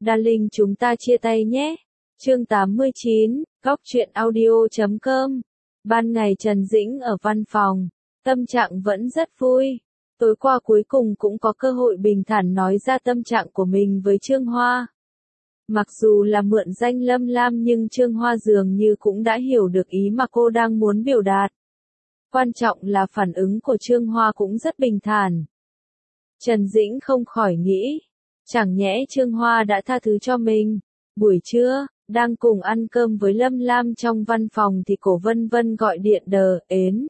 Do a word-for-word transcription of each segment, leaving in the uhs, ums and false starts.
Darling chúng ta chia tay nhé. Chương tám mươi chín, góc truyện audio chấm com. Ban ngày Trần Dĩnh ở văn phòng, tâm trạng vẫn rất vui. Tối qua cuối cùng cũng có cơ hội bình thản nói ra tâm trạng của mình với Trương Hoa. Mặc dù là mượn danh Lâm Lam nhưng Trương Hoa dường như cũng đã hiểu được ý mà cô đang muốn biểu đạt. Quan trọng là phản ứng của Trương Hoa cũng rất bình thản. Trần Dĩnh không khỏi nghĩ, chẳng nhẽ Trương Hoa đã tha thứ cho mình. Buổi trưa, đang cùng ăn cơm với Lâm Lam trong văn phòng thì Cổ Vân Vân gọi điện đờ ến.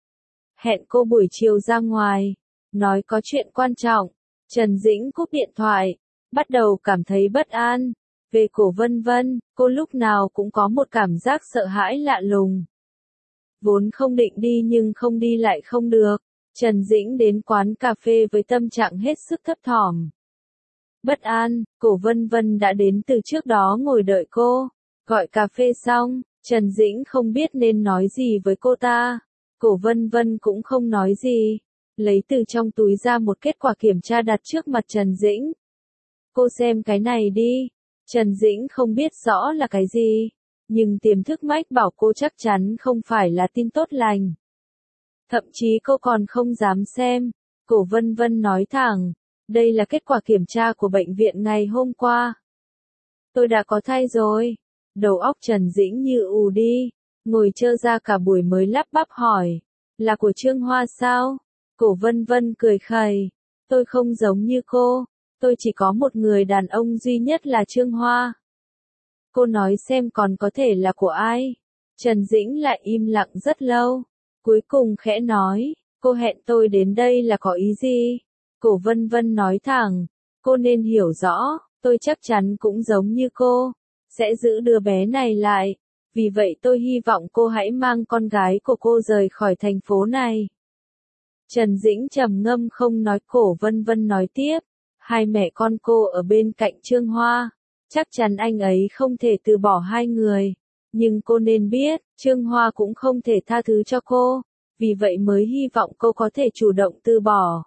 Hẹn cô buổi chiều ra ngoài, nói có chuyện quan trọng. Trần Dĩnh cúp điện thoại, bắt đầu cảm thấy bất an. Về Cổ Vân Vân, cô lúc nào cũng có một cảm giác sợ hãi lạ lùng. Vốn không định đi nhưng không đi lại không được. Trần Dĩnh đến quán cà phê với tâm trạng hết sức thấp thỏm. Bất an, Cổ Vân Vân đã đến từ trước đó ngồi đợi cô. Gọi cà phê xong, Trần Dĩnh không biết nên nói gì với cô ta. Cổ Vân Vân cũng không nói gì. Lấy từ trong túi ra một kết quả kiểm tra đặt trước mặt Trần Dĩnh. Cô xem cái này đi. Trần Dĩnh không biết rõ là cái gì. Nhưng tiềm thức mách bảo cô chắc chắn không phải là tin tốt lành. Thậm chí cô còn không dám xem. Cổ Vân Vân nói thẳng. Đây là kết quả kiểm tra của bệnh viện ngày hôm qua. Tôi đã có thai rồi. Đầu óc Trần Dĩnh như ù đi. Ngồi trơ ra cả buổi mới lắp bắp hỏi. Là của Trương Hoa sao? Cổ Vân Vân cười khẩy. Tôi không giống như cô. Tôi chỉ có một người đàn ông duy nhất là Trương Hoa. Cô nói xem còn có thể là của ai? Trần Dĩnh lại im lặng rất lâu. Cuối cùng khẽ nói. Cô hẹn tôi đến đây là có ý gì? Cổ Vân Vân nói thẳng. Cô nên hiểu rõ. Tôi chắc chắn cũng giống như cô. Sẽ giữ đứa bé này lại. Vì vậy tôi hy vọng cô hãy mang con gái của cô rời khỏi thành phố này. Trần Dĩnh trầm ngâm không nói. Cổ Vân Vân nói tiếp. Hai mẹ con cô ở bên cạnh Trương Hoa. Chắc chắn anh ấy không thể từ bỏ hai người. Nhưng cô nên biết, Trương Hoa cũng không thể tha thứ cho cô. Vì vậy mới hy vọng cô có thể chủ động từ bỏ.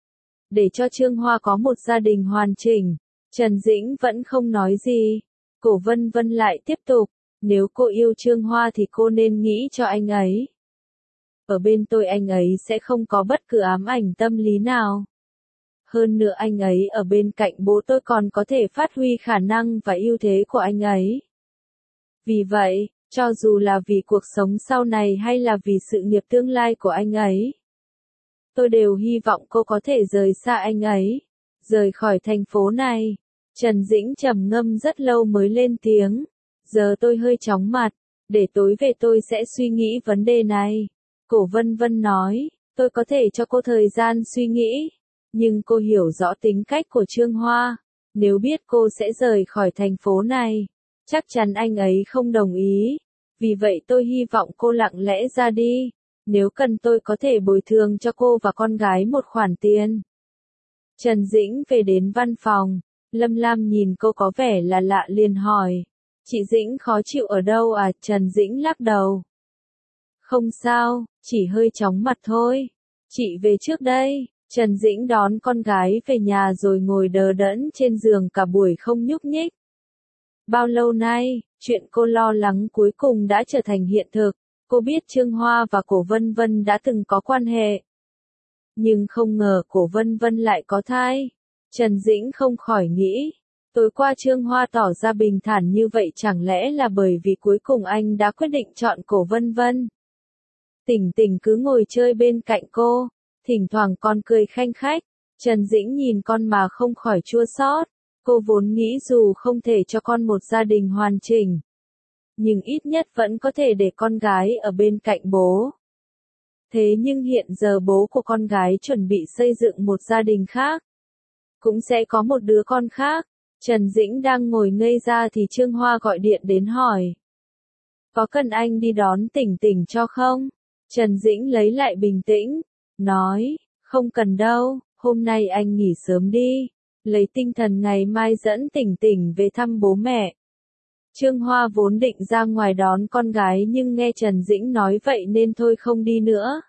Để cho Trương Hoa có một gia đình hoàn chỉnh. Trần Dĩnh vẫn không nói gì. Cổ Vân Vân lại tiếp tục. Nếu cô yêu Trương Hoa thì cô nên nghĩ cho anh ấy. Ở bên tôi anh ấy sẽ không có bất cứ ám ảnh tâm lý nào. Hơn nữa anh ấy ở bên cạnh bố tôi còn có thể phát huy khả năng và ưu thế của anh ấy. Vì vậy, cho dù là vì cuộc sống sau này hay là vì sự nghiệp tương lai của anh ấy, tôi đều hy vọng cô có thể rời xa anh ấy, rời khỏi thành phố này. Trần Dĩnh trầm ngâm rất lâu mới lên tiếng. Giờ tôi hơi chóng mặt, để tối về tôi sẽ suy nghĩ vấn đề này. Cổ Vân Vân nói, tôi có thể cho cô thời gian suy nghĩ. Nhưng cô hiểu rõ tính cách của Trương Hoa. Nếu biết cô sẽ rời khỏi thành phố này, chắc chắn anh ấy không đồng ý. Vì vậy tôi hy vọng cô lặng lẽ ra đi. Nếu cần tôi có thể bồi thường cho cô và con gái một khoản tiền. Trần Dĩnh về đến văn phòng. Lâm Lam nhìn cô có vẻ là lạ liền hỏi. Chị Dĩnh khó chịu ở đâu à? Trần Dĩnh lắc đầu. Không sao, chỉ hơi chóng mặt thôi. Chị về trước đây. Trần Dĩnh đón con gái về nhà rồi ngồi đờ đẫn trên giường cả buổi không nhúc nhích. Bao lâu nay, chuyện cô lo lắng cuối cùng đã trở thành hiện thực. Cô biết Trương Hoa và Cổ Vân Vân đã từng có quan hệ. Nhưng không ngờ Cổ Vân Vân lại có thai. Trần Dĩnh không khỏi nghĩ. Tối qua Trương Hoa tỏ ra bình thản như vậy chẳng lẽ là bởi vì cuối cùng anh đã quyết định chọn Cổ Vân Vân. Tỉnh Tỉnh cứ ngồi chơi bên cạnh cô. Thỉnh thoảng con cười khanh khách. Trần Dĩnh nhìn con mà không khỏi chua xót. Cô vốn nghĩ dù không thể cho con một gia đình hoàn chỉnh, nhưng ít nhất vẫn có thể để con gái ở bên cạnh bố. Thế nhưng hiện giờ bố của con gái chuẩn bị xây dựng một gia đình khác. Cũng sẽ có một đứa con khác. Trần Dĩnh đang ngồi ngây ra thì Trương Hoa gọi điện đến hỏi. Có cần anh đi đón Tỉnh Tỉnh cho không? Trần Dĩnh lấy lại bình tĩnh. Nói, không cần đâu, hôm nay anh nghỉ sớm đi. Lấy tinh thần ngày mai dẫn Tỉnh Tỉnh về thăm bố mẹ. Trương Hoa vốn định ra ngoài đón con gái nhưng nghe Trần Dĩnh nói vậy nên thôi không đi nữa.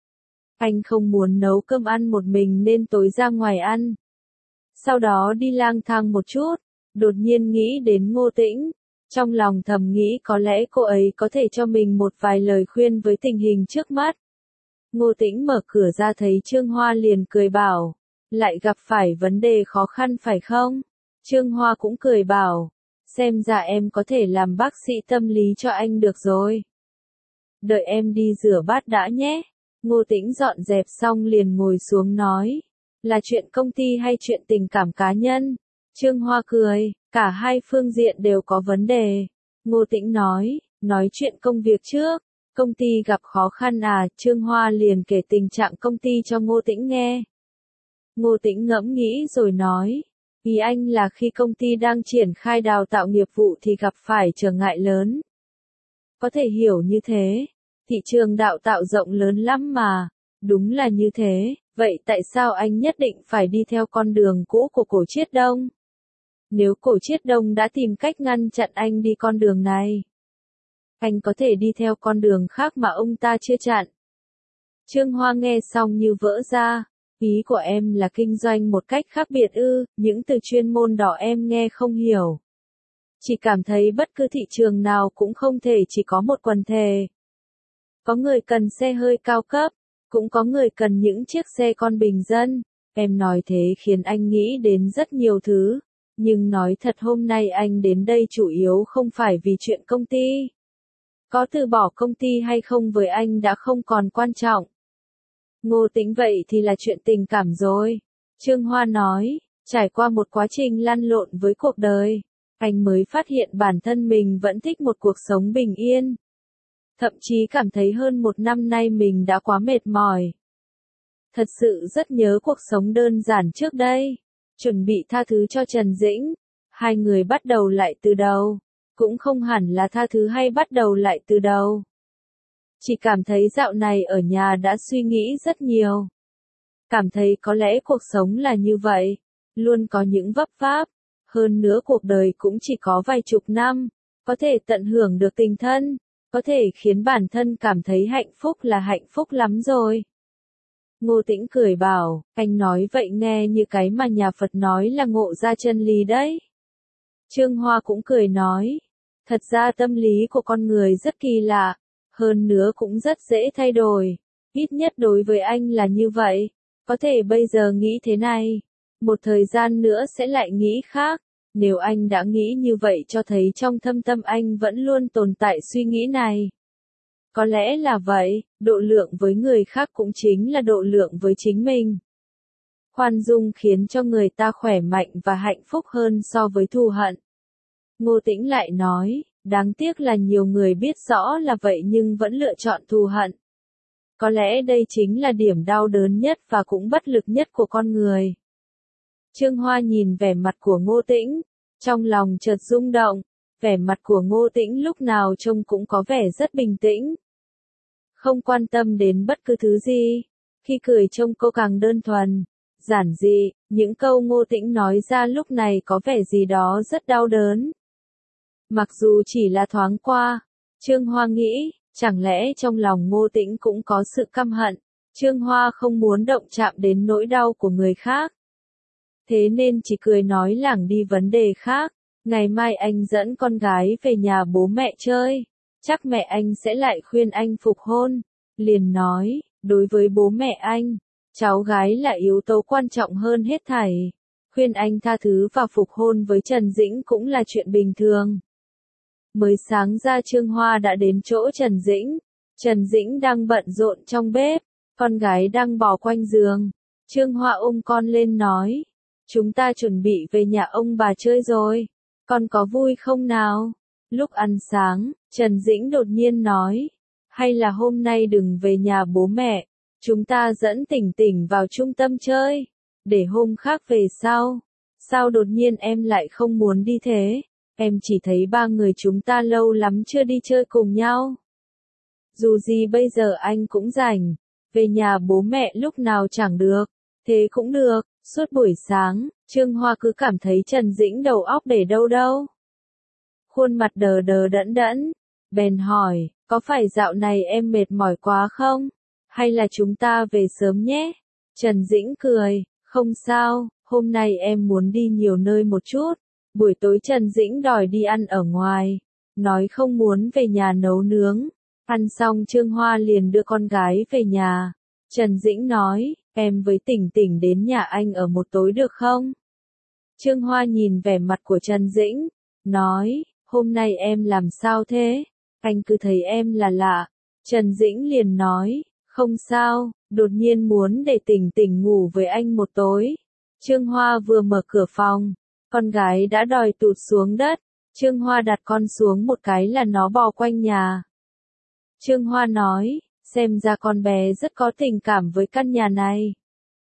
Anh không muốn nấu cơm ăn một mình nên tối ra ngoài ăn. Sau đó đi lang thang một chút. Đột nhiên nghĩ đến Ngô Tĩnh, trong lòng thầm nghĩ có lẽ cô ấy có thể cho mình một vài lời khuyên với tình hình trước mắt. Ngô Tĩnh mở cửa ra thấy Trương Hoa liền cười bảo, lại gặp phải vấn đề khó khăn phải không? Trương Hoa cũng cười bảo, xem ra em có thể làm bác sĩ tâm lý cho anh được rồi. Đợi em đi rửa bát đã nhé. Ngô Tĩnh dọn dẹp xong liền ngồi xuống nói, là chuyện công ty hay chuyện tình cảm cá nhân? Trương Hoa cười, cả hai phương diện đều có vấn đề. Ngô Tĩnh nói, nói chuyện công việc trước. Công ty gặp khó khăn à? Trương Hoa liền kể tình trạng công ty cho Ngô Tĩnh nghe. Ngô Tĩnh ngẫm nghĩ rồi nói, ý anh là khi công ty đang triển khai đào tạo nghiệp vụ thì gặp phải trở ngại lớn. Có thể hiểu như thế, thị trường đào tạo rộng lớn lắm mà. Đúng là như thế, vậy tại sao anh nhất định phải đi theo con đường cũ của Cổ Chiết Đông? Nếu Cổ Chiết Đông đã tìm cách ngăn chặn anh đi con đường này, anh có thể đi theo con đường khác mà ông ta chưa chặn. Trương Hoa nghe xong như vỡ ra, ý của em là kinh doanh một cách khác biệt ư? Những từ chuyên môn đó em nghe không hiểu. Chỉ cảm thấy bất cứ thị trường nào cũng không thể chỉ có một quần thể. Có người cần xe hơi cao cấp, cũng có người cần những chiếc xe con bình dân. Em nói thế khiến anh nghĩ đến rất nhiều thứ, nhưng nói thật hôm nay anh đến đây chủ yếu không phải vì chuyện công ty. Có từ bỏ công ty hay không với anh đã không còn quan trọng. Ngô Tĩnh vậy thì là chuyện tình cảm rồi. Trương Hoa nói, trải qua một quá trình lăn lộn với cuộc đời, anh mới phát hiện bản thân mình vẫn thích một cuộc sống bình yên. Thậm chí cảm thấy hơn một năm nay mình đã quá mệt mỏi. Thật sự rất nhớ cuộc sống đơn giản trước đây. Chuẩn bị tha thứ cho Trần Dĩnh. Hai người bắt đầu lại từ đầu. Cũng không hẳn là tha thứ hay bắt đầu lại từ đầu. Chỉ cảm thấy dạo này ở nhà đã suy nghĩ rất nhiều. Cảm thấy có lẽ cuộc sống là như vậy. Luôn có những vấp váp. Hơn nữa cuộc đời cũng chỉ có vài chục năm. Có thể tận hưởng được tình thân. Có thể khiến bản thân cảm thấy hạnh phúc là hạnh phúc lắm rồi. Ngô Tĩnh cười bảo, anh nói vậy nghe như cái mà nhà Phật nói là ngộ ra chân lý đấy. Trương Hoa cũng cười nói, thật ra tâm lý của con người rất kỳ lạ, hơn nữa cũng rất dễ thay đổi, ít nhất đối với anh là như vậy, có thể bây giờ nghĩ thế này, một thời gian nữa sẽ lại nghĩ khác, nếu anh đã nghĩ như vậy cho thấy trong thâm tâm anh vẫn luôn tồn tại suy nghĩ này. Có lẽ là vậy, độ lượng với người khác cũng chính là độ lượng với chính mình. Khoan dung khiến cho người ta khỏe mạnh và hạnh phúc hơn so với thù hận. Ngô Tĩnh lại nói, đáng tiếc là nhiều người biết rõ là vậy nhưng vẫn lựa chọn thù hận. Có lẽ đây chính là điểm đau đớn nhất và cũng bất lực nhất của con người. Trương Hoa nhìn vẻ mặt của Ngô Tĩnh, trong lòng chợt rung động, vẻ mặt của Ngô Tĩnh lúc nào trông cũng có vẻ rất bình tĩnh. Không quan tâm đến bất cứ thứ gì, khi cười trông cô càng đơn thuần, giản dị, những câu Ngô Tĩnh nói ra lúc này có vẻ gì đó rất đau đớn. Mặc dù chỉ là thoáng qua, Trương Hoa nghĩ, chẳng lẽ trong lòng Ngô Tĩnh cũng có sự căm hận, Trương Hoa không muốn động chạm đến nỗi đau của người khác. Thế nên chỉ cười nói lảng đi vấn đề khác, ngày mai anh dẫn con gái về nhà bố mẹ chơi, chắc mẹ anh sẽ lại khuyên anh phục hôn. Liền nói, đối với bố mẹ anh, cháu gái là yếu tố quan trọng hơn hết thảy. Khuyên anh tha thứ và phục hôn với Trần Dĩnh cũng là chuyện bình thường. Mới sáng ra Trương Hoa đã đến chỗ Trần Dĩnh. Trần Dĩnh đang bận rộn trong bếp, con gái đang bò quanh giường. Trương Hoa ôm con lên nói, chúng ta chuẩn bị về nhà ông bà chơi rồi, con có vui không nào? Lúc ăn sáng, Trần Dĩnh đột nhiên nói, hay là hôm nay đừng về nhà bố mẹ, chúng ta dẫn Tỉnh Tỉnh vào trung tâm chơi, để hôm khác về sau. Sao đột nhiên em lại không muốn đi thế? Em chỉ thấy ba người chúng ta lâu lắm chưa đi chơi cùng nhau. Dù gì bây giờ anh cũng rảnh, về nhà bố mẹ lúc nào chẳng được, thế cũng được. Suốt buổi sáng, Trương Hoa cứ cảm thấy Trần Dĩnh đầu óc để đâu đâu. Khuôn mặt đờ đờ đẫn đẫn, bèn hỏi, có phải dạo này em mệt mỏi quá không? Hay là chúng ta về sớm nhé? Trần Dĩnh cười, không sao, hôm nay em muốn đi nhiều nơi một chút, Buổi tối Trần Dĩnh đòi đi ăn ở ngoài, nói không muốn về nhà nấu nướng. Ăn xong Trương Hoa liền đưa con gái về nhà. Trần Dĩnh nói, em với Tỉnh Tỉnh đến nhà anh ở một tối được không? Trương Hoa nhìn vẻ mặt của Trần Dĩnh, nói, hôm nay em làm sao thế? Anh cứ thấy em là lạ. Trần Dĩnh liền nói, không sao, đột nhiên muốn để Tỉnh Tỉnh ngủ với anh một tối. Trương Hoa vừa mở cửa phòng, con gái đã đòi tụt xuống đất. Trương Hoa đặt con xuống một cái là nó bò quanh nhà. Trương Hoa nói, xem ra con bé rất có tình cảm với căn nhà này.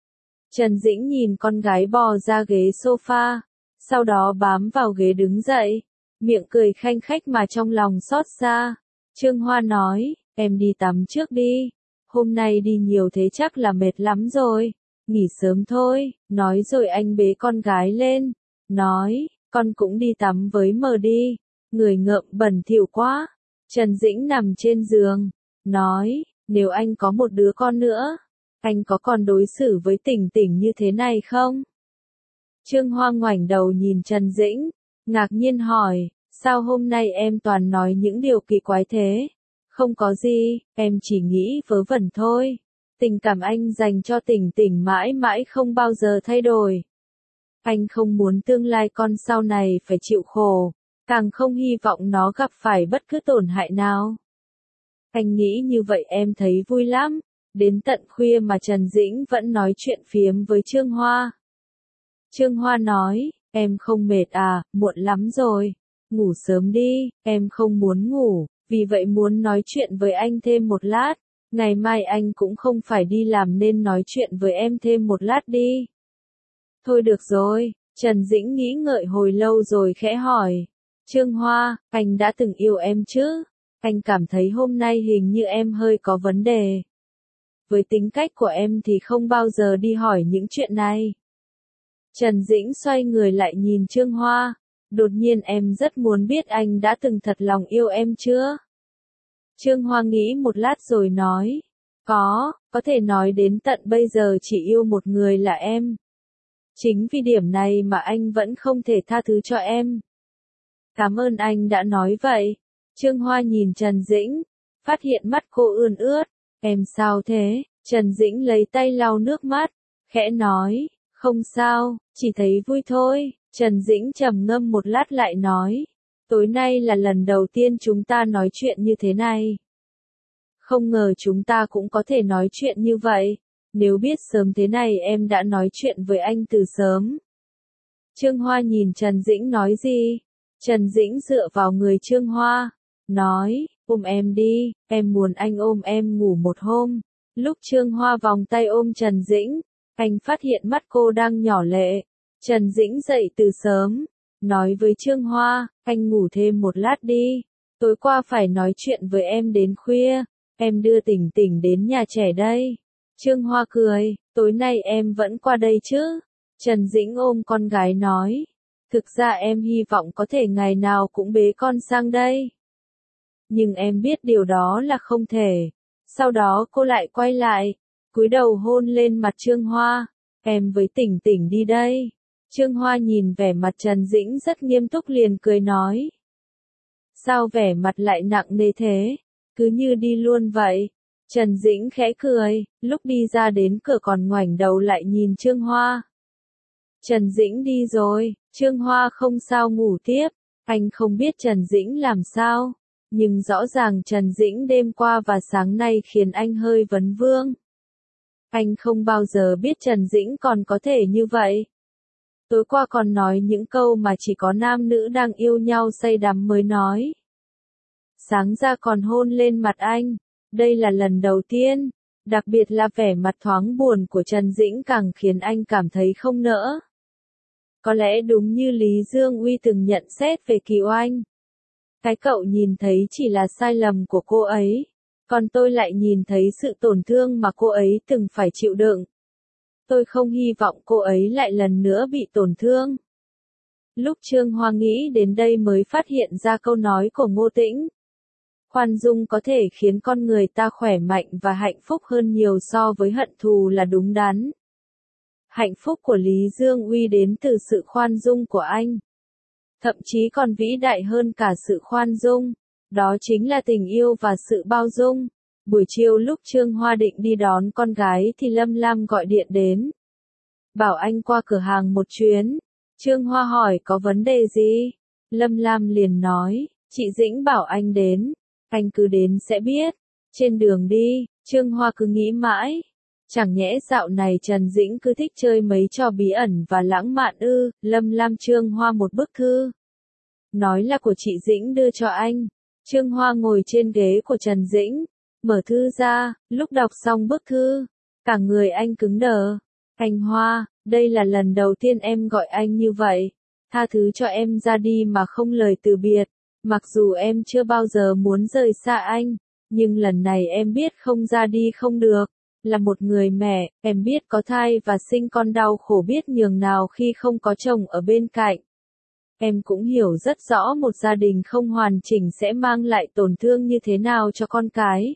Trần Dĩnh nhìn con gái bò ra ghế sofa, sau đó bám vào ghế đứng dậy, miệng cười khanh khách mà trong lòng xót xa. Trương Hoa nói, em đi tắm trước đi, hôm nay đi nhiều thế chắc là mệt lắm rồi, nghỉ sớm thôi. Nói rồi anh bế con gái lên, nói, con cũng đi tắm với mờ đi, người ngợm bẩn thỉu quá. Trần Dĩnh nằm trên giường, nói, nếu anh có một đứa con nữa, anh có còn đối xử với Tỉnh Tỉnh như thế này không? Trương Hoa ngoảnh đầu nhìn Trần Dĩnh, ngạc nhiên hỏi, sao hôm nay em toàn nói những điều kỳ quái thế? Không có gì, em chỉ nghĩ vớ vẩn thôi. Tình cảm anh dành cho Tỉnh Tỉnh mãi mãi không bao giờ thay đổi. Anh không muốn tương lai con sau này phải chịu khổ, càng không hy vọng nó gặp phải bất cứ tổn hại nào. Anh nghĩ như vậy em thấy vui lắm. Đến tận khuya mà Trần Dĩnh vẫn nói chuyện phiếm với Trương Hoa. Trương Hoa nói, em không mệt à, muộn lắm rồi, ngủ sớm đi, em không muốn ngủ, vì vậy muốn nói chuyện với anh thêm một lát, ngày mai anh cũng không phải đi làm nên nói chuyện với em thêm một lát đi. Thôi được rồi, Trần Dĩnh nghĩ ngợi hồi lâu rồi khẽ hỏi, Trương Hoa, anh đã từng yêu em chứ? Anh cảm thấy hôm nay hình như em hơi có vấn đề. Với tính cách của em thì không bao giờ đi hỏi những chuyện này. Trần Dĩnh xoay người lại nhìn Trương Hoa, đột nhiên em rất muốn biết anh đã từng thật lòng yêu em chưa? Trương Hoa nghĩ một lát rồi nói, có, có thể nói đến tận bây giờ chỉ yêu một người là em. Chính vì điểm này mà anh vẫn không thể tha thứ cho em. Cảm ơn anh đã nói vậy. Trương Hoa nhìn Trần Dĩnh, phát hiện mắt cô ươn ướt. Em sao thế? Trần Dĩnh lấy tay lau nước mắt, khẽ nói, không sao, chỉ thấy vui thôi. Trần Dĩnh trầm ngâm một lát lại nói, tối nay là lần đầu tiên chúng ta nói chuyện như thế này. Không ngờ chúng ta cũng có thể nói chuyện như vậy. Nếu biết sớm thế này em đã nói chuyện với anh từ sớm. Trương Hoa nhìn Trần Dĩnh nói gì? Trần Dĩnh dựa vào người Trương Hoa, nói, ôm em đi, em muốn anh ôm em ngủ một hôm. Lúc Trương Hoa vòng tay ôm Trần Dĩnh, anh phát hiện mắt cô đang nhỏ lệ. Trần Dĩnh dậy từ sớm, nói với Trương Hoa, anh ngủ thêm một lát đi, tối qua phải nói chuyện với em đến khuya, em đưa Tỉnh Tỉnh đến nhà trẻ đây. Trương Hoa cười, tối nay em vẫn qua đây chứ? Trần Dĩnh ôm con gái nói, thực ra em hy vọng có thể ngày nào cũng bế con sang đây. Nhưng em biết điều đó là không thể. Sau đó cô lại quay lại, cúi đầu hôn lên mặt Trương Hoa, em với Tỉnh Tỉnh đi đây. Trương Hoa nhìn vẻ mặt Trần Dĩnh rất nghiêm túc liền cười nói. Sao vẻ mặt lại nặng nề thế? Cứ như đi luôn vậy. Trần Dĩnh khẽ cười, lúc đi ra đến cửa còn ngoảnh đầu lại nhìn Trương Hoa. Trần Dĩnh đi rồi, Trương Hoa không sao ngủ tiếp, anh không biết Trần Dĩnh làm sao, nhưng rõ ràng Trần Dĩnh đêm qua và sáng nay khiến anh hơi vấn vương. Anh không bao giờ biết Trần Dĩnh còn có thể như vậy. Tối qua còn nói những câu mà chỉ có nam nữ đang yêu nhau say đắm mới nói. Sáng ra còn hôn lên mặt anh, đây là lần đầu tiên, đặc biệt là vẻ mặt thoáng buồn của Trần Dĩnh càng khiến anh cảm thấy không nỡ. Có lẽ đúng như Lý Dương Uy từng nhận xét về Kiều Anh. Cái cậu nhìn thấy chỉ là sai lầm của cô ấy, còn tôi lại nhìn thấy sự tổn thương mà cô ấy từng phải chịu đựng. Tôi không hy vọng cô ấy lại lần nữa bị tổn thương. Lúc Trương Hoa nghĩ đến đây mới phát hiện ra câu nói của Ngô Tĩnh. Khoan dung có thể khiến con người ta khỏe mạnh và hạnh phúc hơn nhiều so với hận thù là đúng đắn. Hạnh phúc của Lý Dương Uy đến từ sự khoan dung của anh. thậm chí còn vĩ đại hơn cả sự khoan dung. Đó chính là tình yêu và sự bao dung. Buổi chiều lúc Trương Hoa định đi đón con gái thì Lâm Lam gọi điện đến. Bảo anh qua cửa hàng một chuyến. Trương Hoa hỏi có vấn đề gì? Lâm Lam liền nói, chị Dĩnh bảo anh đến. Anh cứ đến sẽ biết. Trên đường đi, Trương Hoa cứ nghĩ mãi. Chẳng nhẽ dạo này Trần Dĩnh cứ thích chơi mấy trò bí ẩn và lãng mạn ư? Lâm Lam Trương Hoa một bức thư. Nói là của chị Dĩnh đưa cho anh. Trương Hoa ngồi trên ghế của Trần Dĩnh. Mở thư ra, lúc đọc xong bức thư. Cả người anh cứng đờ. Anh Hoa, đây là lần đầu tiên em gọi anh như vậy. Tha thứ cho em ra đi mà không lời từ biệt. Mặc dù em chưa bao giờ muốn rời xa anh. Nhưng lần này em biết không ra đi không được. Là một người mẹ, em biết có thai và sinh con đau khổ biết nhường nào khi không có chồng ở bên cạnh. Em cũng hiểu rất rõ một gia đình không hoàn chỉnh sẽ mang lại tổn thương như thế nào cho con cái.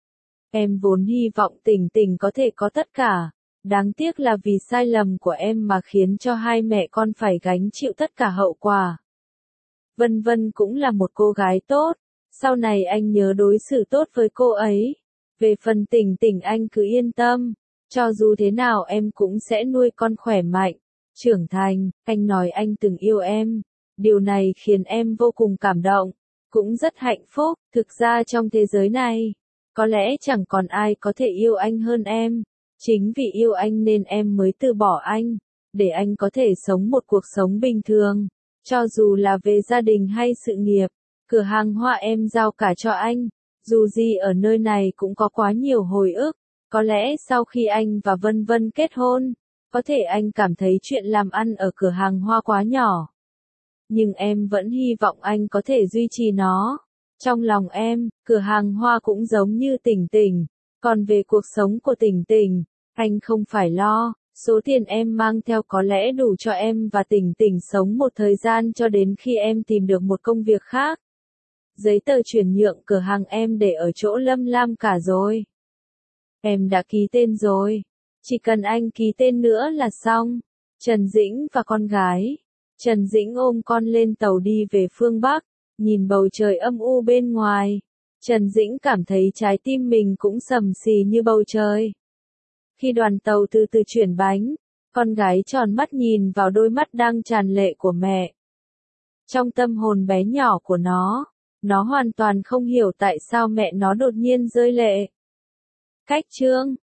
Em vốn hy vọng Tình Tình có thể có tất cả. Đáng tiếc là vì sai lầm của em mà khiến cho hai mẹ con phải gánh chịu tất cả hậu quả. Vân Vân cũng là một cô gái tốt. Sau này anh nhớ đối xử tốt với cô ấy. Về phần Tình Tình anh cứ yên tâm. Cho dù thế nào em cũng sẽ nuôi con khỏe mạnh, trưởng thành. Anh nói anh từng yêu em. Điều này khiến em vô cùng cảm động. Cũng rất hạnh phúc. Thực ra trong thế giới này, có lẽ chẳng còn ai có thể yêu anh hơn em. Chính vì yêu anh nên em mới từ bỏ anh. Để anh có thể sống một cuộc sống bình thường. Cho dù là về gia đình hay sự nghiệp. Cửa hàng hoa em giao cả cho anh. Dù gì ở nơi này cũng có quá nhiều hồi ức. Có lẽ sau khi anh và Vân Vân kết hôn, có thể anh cảm thấy chuyện làm ăn ở cửa hàng hoa quá nhỏ. Nhưng em vẫn hy vọng anh có thể duy trì nó. Trong lòng em, cửa hàng hoa cũng giống như Tình Tình. Còn về cuộc sống của Tình Tình, anh không phải lo. Số tiền em mang theo có lẽ đủ cho em và Tình Tình sống một thời gian cho đến khi em tìm được một công việc khác. Giấy tờ chuyển nhượng cửa hàng em để ở chỗ Lâm Lam cả rồi. Em đã ký tên rồi. Chỉ cần anh ký tên nữa là xong. Trần Dĩnh và con gái. Trần Dĩnh ôm con lên tàu đi về phương Bắc. Nhìn bầu trời âm u bên ngoài. Trần Dĩnh cảm thấy trái tim mình cũng sầm xì như bầu trời. Khi đoàn tàu từ từ chuyển bánh, con gái tròn mắt nhìn vào đôi mắt đang tràn lệ của mẹ. Trong tâm hồn bé nhỏ của nó, nó hoàn toàn không hiểu tại sao mẹ nó đột nhiên rơi lệ. Cách chương